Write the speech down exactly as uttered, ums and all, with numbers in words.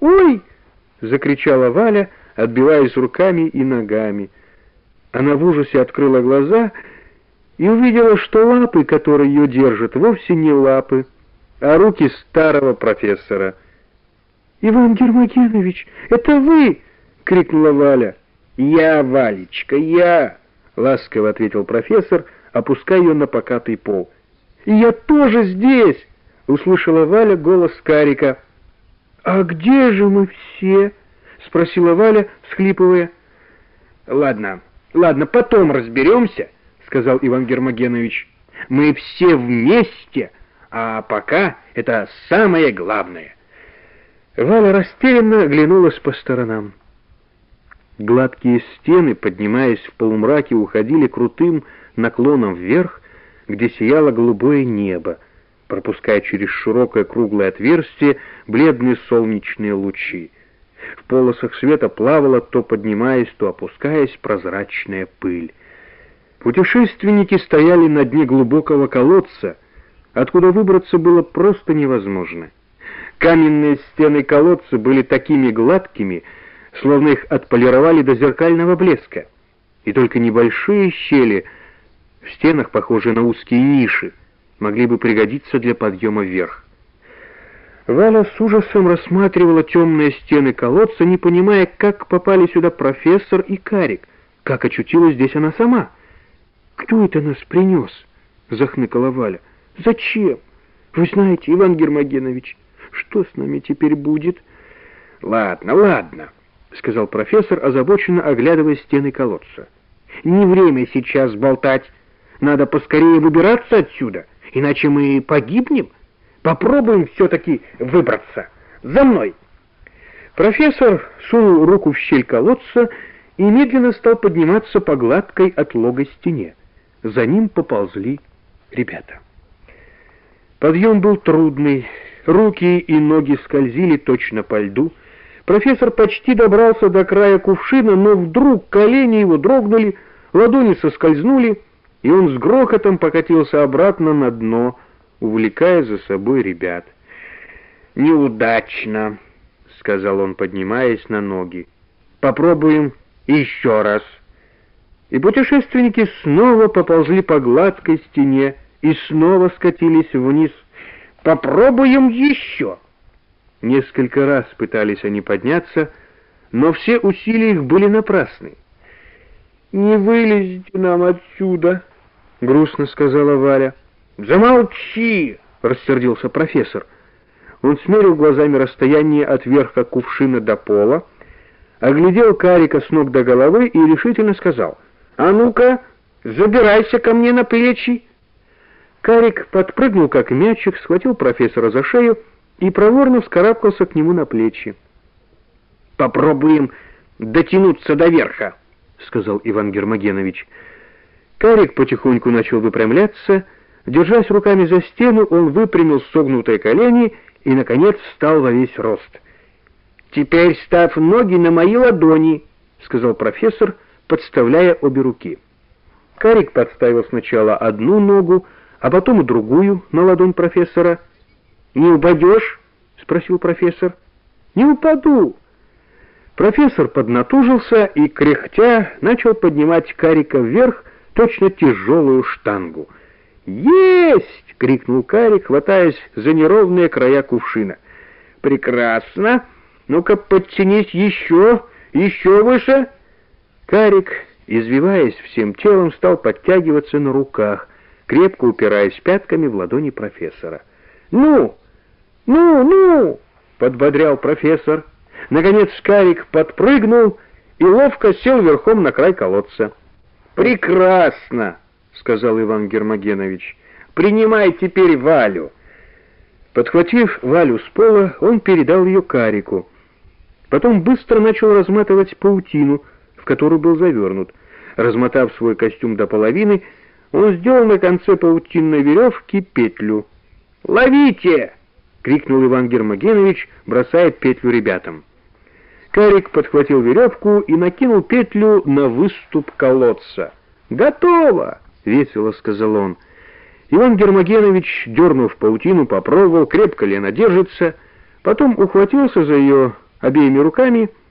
Ой!» — закричала Валя, отбиваясь руками и ногами. Она в ужасе открыла глаза и увидела, что лапы, которые ее держат, вовсе не лапы, а руки старого профессора. «Иван Гермогенович, это вы!» — крикнула Валя. «Я, Валечка, я!» — ласково ответил профессор, опуская ее на покатый пол. «И я тоже здесь!» — услышала Валя голос Карика. «А где же мы все?» — спросила Валя, всхлипывая. «Ладно, ладно, потом разберемся», — сказал Иван Гермогенович. «Мы все вместе, а пока это самое главное». Валя растерянно оглянулась по сторонам. Гладкие стены, поднимаясь в полумраке, уходили крутым наклоном вверх, где сияло голубое небо, пропуская через широкое круглое отверстие бледные солнечные лучи. В полосах света плавала, то поднимаясь, то опускаясь, прозрачная пыль. Путешественники стояли на дне глубокого колодца, откуда выбраться было просто невозможно. Каменные стены колодца были такими гладкими, словно их отполировали до зеркального блеска, и только небольшие щели в стенах, похожие на узкие ниши, могли бы пригодиться для подъема вверх. Валя с ужасом рассматривала темные стены колодца, не понимая, как попали сюда профессор и Карик, как очутилась здесь она сама. «Кто это нас принес?» — захныкала Валя. «Зачем? Вы знаете, Иван Гермогенович, что с нами теперь будет?» «Ладно, ладно», — сказал профессор, озабоченно оглядывая стены колодца. «Не время сейчас болтать. Надо поскорее выбираться отсюда, иначе мы погибнем. Попробуем все-таки выбраться. За мной!» Профессор сунул руку в щель колодца и медленно стал подниматься по гладкой отлогой стене. За ним поползли ребята. Подъем был трудный, руки и ноги скользили точно по льду. Профессор почти добрался до края кувшина, но вдруг колени его дрогнули, ладони соскользнули, и он с грохотом покатился обратно на дно, увлекая за собой ребят. «Неудачно», — сказал он, поднимаясь на ноги. «Попробуем еще раз». И путешественники снова поползли по гладкой стене и снова скатились вниз. «Попробуем еще». Несколько раз пытались они подняться, но все усилия их были напрасны. «Не вылезете нам отсюда», — грустно сказала Валя. «Замолчи!» — рассердился профессор. Он смерил глазами расстояние от верха кувшина до пола, оглядел Карика с ног до головы и решительно сказал: «А ну-ка, забирайся ко мне на плечи!» Карик подпрыгнул, как мячик, схватил профессора за шею и проворно вскарабкался к нему на плечи. «Попробуем дотянуться до верха», — сказал Иван Гермогенович. Карик потихоньку начал выпрямляться. Держась руками за стену, он выпрямил согнутые колени и, наконец, встал во весь рост. «Теперь ставь ноги на мои ладони», — сказал профессор, подставляя обе руки. Карик подставил сначала одну ногу, а потом и другую на ладонь профессора. «Не упадешь?» — спросил профессор. «Не упаду». Профессор поднатужился и, кряхтя, начал поднимать Карика вверх, точно тяжелую штангу. «Есть!» — крикнул Карик, хватаясь за неровные края кувшина. «Прекрасно! Ну-ка, подтянись еще, еще выше!» Карик, извиваясь всем телом, стал подтягиваться на руках, крепко упираясь пятками в ладони профессора. «Ну! Ну! Ну!» — подбодрял профессор. Наконец Карик подпрыгнул и ловко сел верхом на край колодца. «Прекрасно!» — сказал Иван Гермогенович. «Принимай теперь Валю». Подхватив Валю с пола, он передал ее Карику. Потом быстро начал разматывать паутину, в которую был завернут. Размотав свой костюм до половины, он сделал на конце паутинной веревки петлю. «Ловите!» — крикнул Иван Гермогенович, бросая петлю ребятам. Карик подхватил веревку и накинул петлю на выступ колодца. «Готово!» — весело сказал он. Иван Гермогенович, дернув паутину, попробовал, крепко ли она держится, потом ухватился за ее обеими руками